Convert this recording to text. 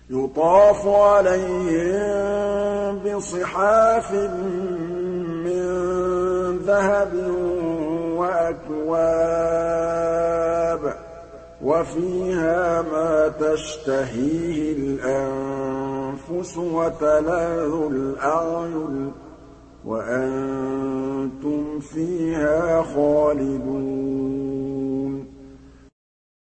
يُطَافُ عَلَيْهِم بِصِحَافٍ مِّن ذَهَبٍ وَأَكْوَابٍ وَفِيهَا مَا تَشْتَهِيهِ الْأَنفُسُ وَتَلَذُّ الْأَعْيُنُ وَأَنتُمْ فِيهَا خَالِدُونَ